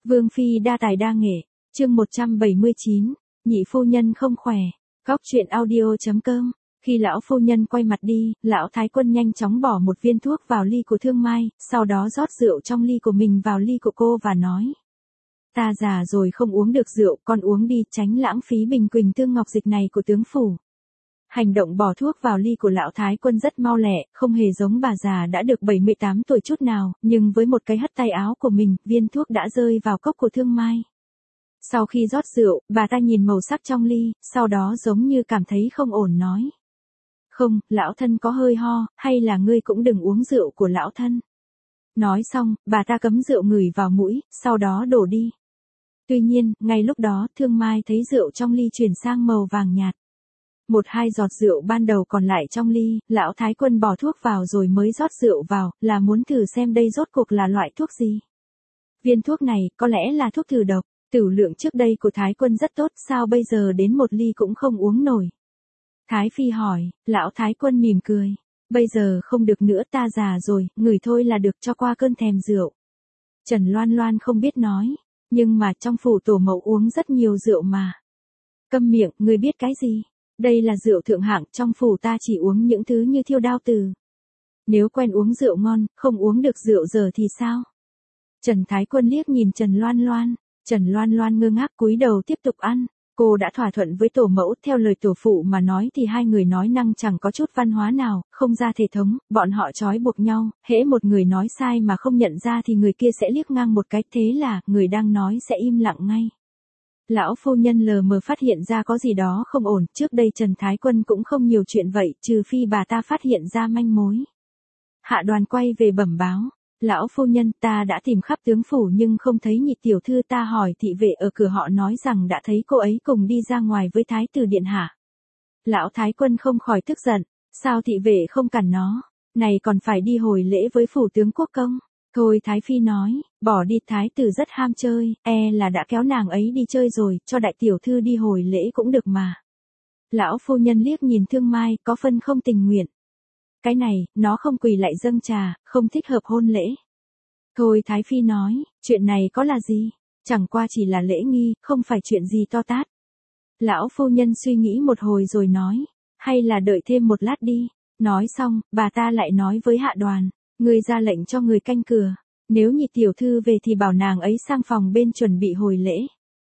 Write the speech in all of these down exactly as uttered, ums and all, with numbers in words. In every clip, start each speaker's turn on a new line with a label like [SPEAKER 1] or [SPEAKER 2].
[SPEAKER 1] Vương phi đa tài đa nghệ, chương một trăm bảy mươi chín, nhị phu nhân không khỏe. Góc truyện audio chấm com. Khi lão phu nhân quay mặt đi, lão thái quân nhanh chóng bỏ một viên thuốc vào ly của Thương Mai, sau đó rót rượu trong ly của mình vào ly của cô và nói: "Ta già rồi không uống được rượu, con uống đi, tránh lãng phí bình quỳnh tương ngọc dịch này của tướng phủ." Hành động bỏ thuốc vào ly của lão thái quân rất mau lẹ, không hề giống bà già đã được bảy mươi tám tuổi chút nào, nhưng với một cái hất tay áo của mình, viên thuốc đã rơi vào cốc của Thương Mai. Sau khi rót rượu, bà ta nhìn màu sắc trong ly, sau đó giống như cảm thấy không ổn nói: "Không, lão thân có hơi ho, hay là ngươi cũng đừng uống rượu của lão thân." Nói xong, bà ta cấm rượu ngửi vào mũi, sau đó đổ đi. Tuy nhiên, ngay lúc đó, Thương Mai thấy rượu trong ly chuyển sang màu vàng nhạt. Một hai giọt rượu ban đầu còn lại trong ly, lão thái quân bỏ thuốc vào rồi mới rót rượu vào, là muốn thử xem đây rốt cuộc là loại thuốc gì. Viên thuốc này, có lẽ là thuốc thử độc, tửu lượng trước đây của thái quân rất tốt, sao bây giờ đến một ly cũng không uống nổi. Thái phi hỏi, lão thái quân mỉm cười: "Bây giờ không được nữa, ta già rồi, ngửi thôi là được, cho qua cơn thèm rượu." Trần Loan Loan không biết nói, nhưng mà trong phủ tổ mẫu uống rất nhiều rượu mà. Câm miệng, ngươi biết cái gì? Đây là rượu thượng hạng, trong phủ ta chỉ uống những thứ như Thiêu Đao Từ. Nếu quen uống rượu ngon, không uống được rượu dở thì sao? Trần Thái Quân liếc nhìn Trần Loan Loan, Trần Loan Loan ngơ ngác cúi đầu tiếp tục ăn. Cô đã thỏa thuận với tổ mẫu, theo lời tổ phụ mà nói thì hai người nói năng chẳng có chút văn hóa nào, không ra thể thống, bọn họ trói buộc nhau, hễ một người nói sai mà không nhận ra thì người kia sẽ liếc ngang một cái, thế là, người đang nói sẽ im lặng ngay. Lão phu nhân lờ mờ phát hiện ra có gì đó không ổn, trước đây Trần Thái Quân cũng không nhiều chuyện vậy, trừ phi bà ta phát hiện ra manh mối. Hạ Đoàn quay về bẩm báo: "Lão phu nhân, ta đã tìm khắp tướng phủ nhưng không thấy nhị tiểu thư, ta hỏi thị vệ ở cửa họ nói rằng đã thấy cô ấy cùng đi ra ngoài với Thái tử điện hạ." Lão Thái Quân không khỏi tức giận: "Sao thị vệ không cản nó? Này còn phải đi hồi lễ với phủ tướng quốc công." Thôi Thái phi nói, bỏ đi, thái tử rất ham chơi, e là đã kéo nàng ấy đi chơi rồi, cho đại tiểu thư đi hồi lễ cũng được mà. Lão phu nhân liếc nhìn Thương Mai, có phân không tình nguyện. Cái này, nó không quỳ lại dâng trà, không thích hợp hôn lễ. Thôi Thái phi nói, chuyện này có là gì? Chẳng qua chỉ là lễ nghi, không phải chuyện gì to tát. Lão phu nhân suy nghĩ một hồi rồi nói, hay là đợi thêm một lát đi. Nói xong, bà ta lại nói với Hạ Đoàn: "Ngươi ra lệnh cho người canh cửa, nếu nhị tiểu thư về thì bảo nàng ấy sang phòng bên chuẩn bị hồi lễ."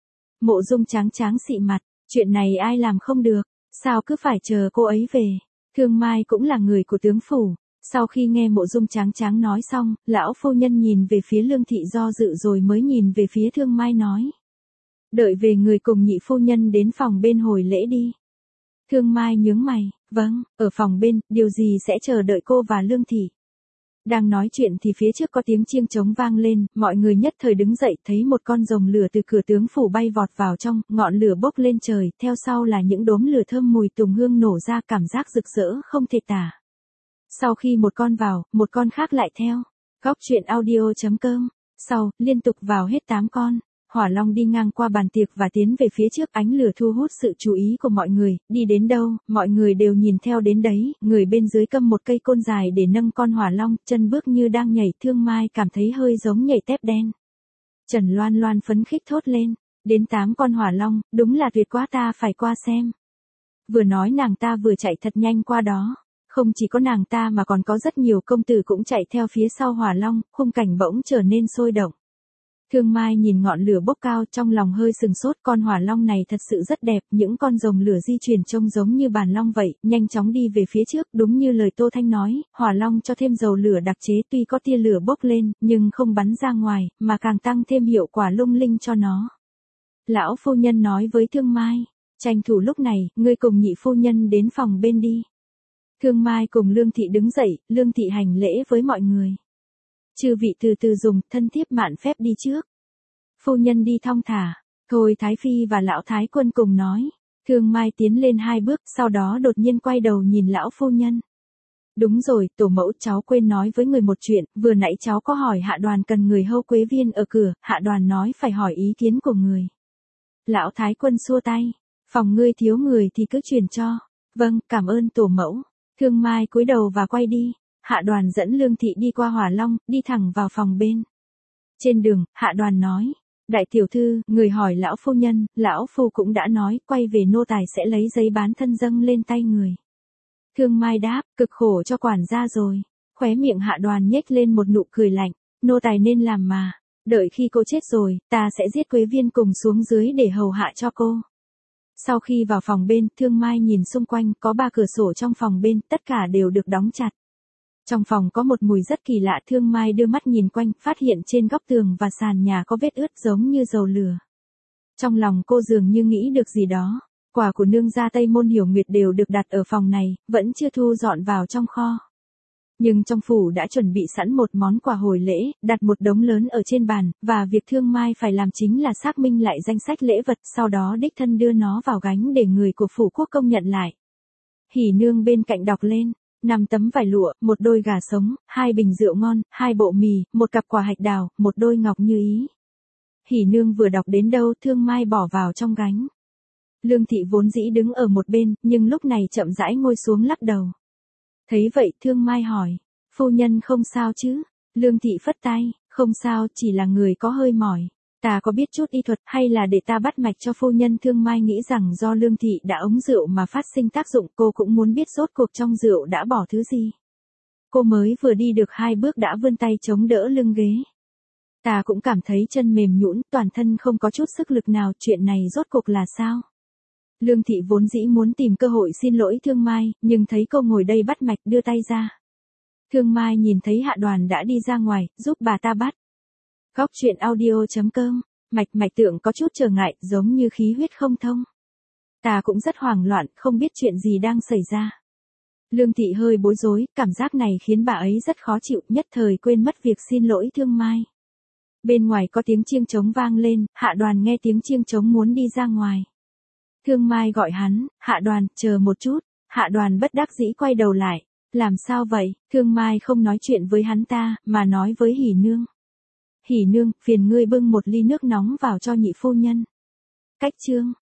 [SPEAKER 1] Mộ Dung tráng tráng xị mặt, chuyện này ai làm không được, sao cứ phải chờ cô ấy về. Thương Mai cũng là người của tướng phủ. Sau khi nghe Mộ Dung tráng tráng nói xong, lão phu nhân nhìn về phía Lương thị do dự rồi mới nhìn về phía Thương Mai nói: "Đợi về người cùng nhị phu nhân đến phòng bên hồi lễ đi." Thương Mai nhướng mày, "Vâng, ở phòng bên, điều gì sẽ chờ đợi cô và Lương thị?" Đang nói chuyện thì phía trước có tiếng chiêng trống vang lên, mọi người nhất thời đứng dậy, thấy một con rồng lửa từ cửa tướng phủ bay vọt vào trong, ngọn lửa bốc lên trời, theo sau là những đốm lửa thơm mùi tùng hương nổ ra, cảm giác rực rỡ không thể tả. Sau khi một con vào, một con khác lại theo. Góc truyện audio chấm com. Sau, liên tục vào hết tám con. Hỏa Long đi ngang qua bàn tiệc và tiến về phía trước, ánh lửa thu hút sự chú ý của mọi người, đi đến đâu, mọi người đều nhìn theo đến đấy, người bên dưới cầm một cây côn dài để nâng con Hỏa Long, chân bước như đang nhảy. Thương Mai cảm thấy hơi giống nhảy tép đen. Trần Loan Loan phấn khích thốt lên, đến tám con Hỏa Long, đúng là tuyệt quá, ta phải qua xem. Vừa nói nàng ta vừa chạy thật nhanh qua đó. Không chỉ có nàng ta mà còn có rất nhiều công tử cũng chạy theo phía sau Hỏa Long, khung cảnh bỗng trở nên sôi động. Thương Mai nhìn ngọn lửa bốc cao, trong lòng hơi sừng sốt, con Hỏa Long này thật sự rất đẹp, những con rồng lửa di chuyển trông giống như bàn long vậy, nhanh chóng đi về phía trước, đúng như lời Tô Thanh nói, Hỏa Long cho thêm dầu lửa đặc chế, tuy có tia lửa bốc lên, nhưng không bắn ra ngoài, mà càng tăng thêm hiệu quả lung linh cho nó. Lão phu nhân nói với Thương Mai, tranh thủ lúc này, ngươi cùng nhị phu nhân đến phòng bên đi. Thương Mai cùng Lương thị đứng dậy, Lương thị hành lễ với mọi người. Chư vị từ từ dùng, thân thiếp mạn phép đi trước. Phu nhân đi thong thả. Thôi Thái phi và lão Thái Quân cùng nói. Thương Mai tiến lên hai bước, sau đó đột nhiên quay đầu nhìn lão phu nhân. Đúng rồi, tổ mẫu, cháu quên nói với người một chuyện, vừa nãy cháu có hỏi Hạ Đoàn cần người hâu quế viên ở cửa, Hạ Đoàn nói phải hỏi ý kiến của người. Lão Thái Quân xua tay, phòng ngươi thiếu người thì cứ chuyển cho. Vâng, cảm ơn tổ mẫu. Thương Mai cúi đầu và quay đi. Hạ Đoàn dẫn Lương thị đi qua Hỏa Long, đi thẳng vào phòng bên. Trên đường, Hạ Đoàn nói, Đại tiểu thư, người hỏi lão phu nhân, lão phu cũng đã nói, quay về nô tài sẽ lấy giấy bán thân dâng lên tay người. Thương Mai đáp, cực khổ cho quản gia rồi. Khóe miệng Hạ Đoàn nhếch lên một nụ cười lạnh, nô tài nên làm mà, đợi khi cô chết rồi, ta sẽ giết Quế Viên cùng xuống dưới để hầu hạ cho cô. Sau khi vào phòng bên, Thương Mai nhìn xung quanh, có ba cửa sổ trong phòng bên, tất cả đều được đóng chặt. Trong phòng có một mùi rất kỳ lạ, Thương Mai đưa mắt nhìn quanh, phát hiện trên góc tường và sàn nhà có vết ướt giống như dầu lửa. Trong lòng cô dường như nghĩ được gì đó, quà của nương gia Tây Môn Hiểu Nguyệt đều được đặt ở phòng này, vẫn chưa thu dọn vào trong kho. Nhưng trong phủ đã chuẩn bị sẵn một món quà hồi lễ, đặt một đống lớn ở trên bàn, và việc Thương Mai phải làm chính là xác minh lại danh sách lễ vật, sau đó đích thân đưa nó vào gánh để người của phủ quốc công nhận lại. Hỉ nương bên cạnh đọc lên, năm tấm vải lụa, một đôi gà sống, hai bình rượu ngon, hai bộ mì, một cặp quả hạch đào, một đôi ngọc như ý. Hỉ nương vừa đọc đến đâu, Thương Mai bỏ vào trong gánh. Lương thị vốn dĩ đứng ở một bên, nhưng lúc này chậm rãi ngồi xuống lắc đầu. Thấy vậy, Thương Mai hỏi, phu nhân không sao chứ? Lương thị phất tay, không sao, chỉ là người có hơi mỏi. Ta có biết chút y thuật, hay là để ta bắt mạch cho phu nhân? Thương Mai nghĩ rằng do Lương thị đã uống rượu mà phát sinh tác dụng, cô cũng muốn biết rốt cuộc trong rượu đã bỏ thứ gì. Cô mới vừa đi được hai bước đã vươn tay chống đỡ lưng ghế. Ta cũng cảm thấy chân mềm nhũn, toàn thân không có chút sức lực nào, chuyện này rốt cuộc là sao? Lương thị vốn dĩ muốn tìm cơ hội xin lỗi Thương Mai, nhưng thấy cô ngồi đây bắt mạch, đưa tay ra. Thương Mai nhìn thấy Hạ Đoàn đã đi ra ngoài, giúp bà ta bắt. Góc truyện audio chấm com, mạch mạch tượng có chút trở ngại, giống như khí huyết không thông. Ta cũng rất hoảng loạn, không biết chuyện gì đang xảy ra. Lương thị hơi bối rối, cảm giác này khiến bà ấy rất khó chịu, nhất thời quên mất việc xin lỗi Thương Mai. Bên ngoài có tiếng chiêng trống vang lên, Hạ Đoàn nghe tiếng chiêng trống muốn đi ra ngoài. Thương Mai gọi hắn, Hạ Đoàn, chờ một chút. Hạ Đoàn bất đắc dĩ quay đầu lại. Làm sao vậy? Thương Mai không nói chuyện với hắn ta, mà nói với Hỉ nương. Hỉ nương, phiền ngươi bưng một ly nước nóng vào cho nhị phu nhân. Cách chương.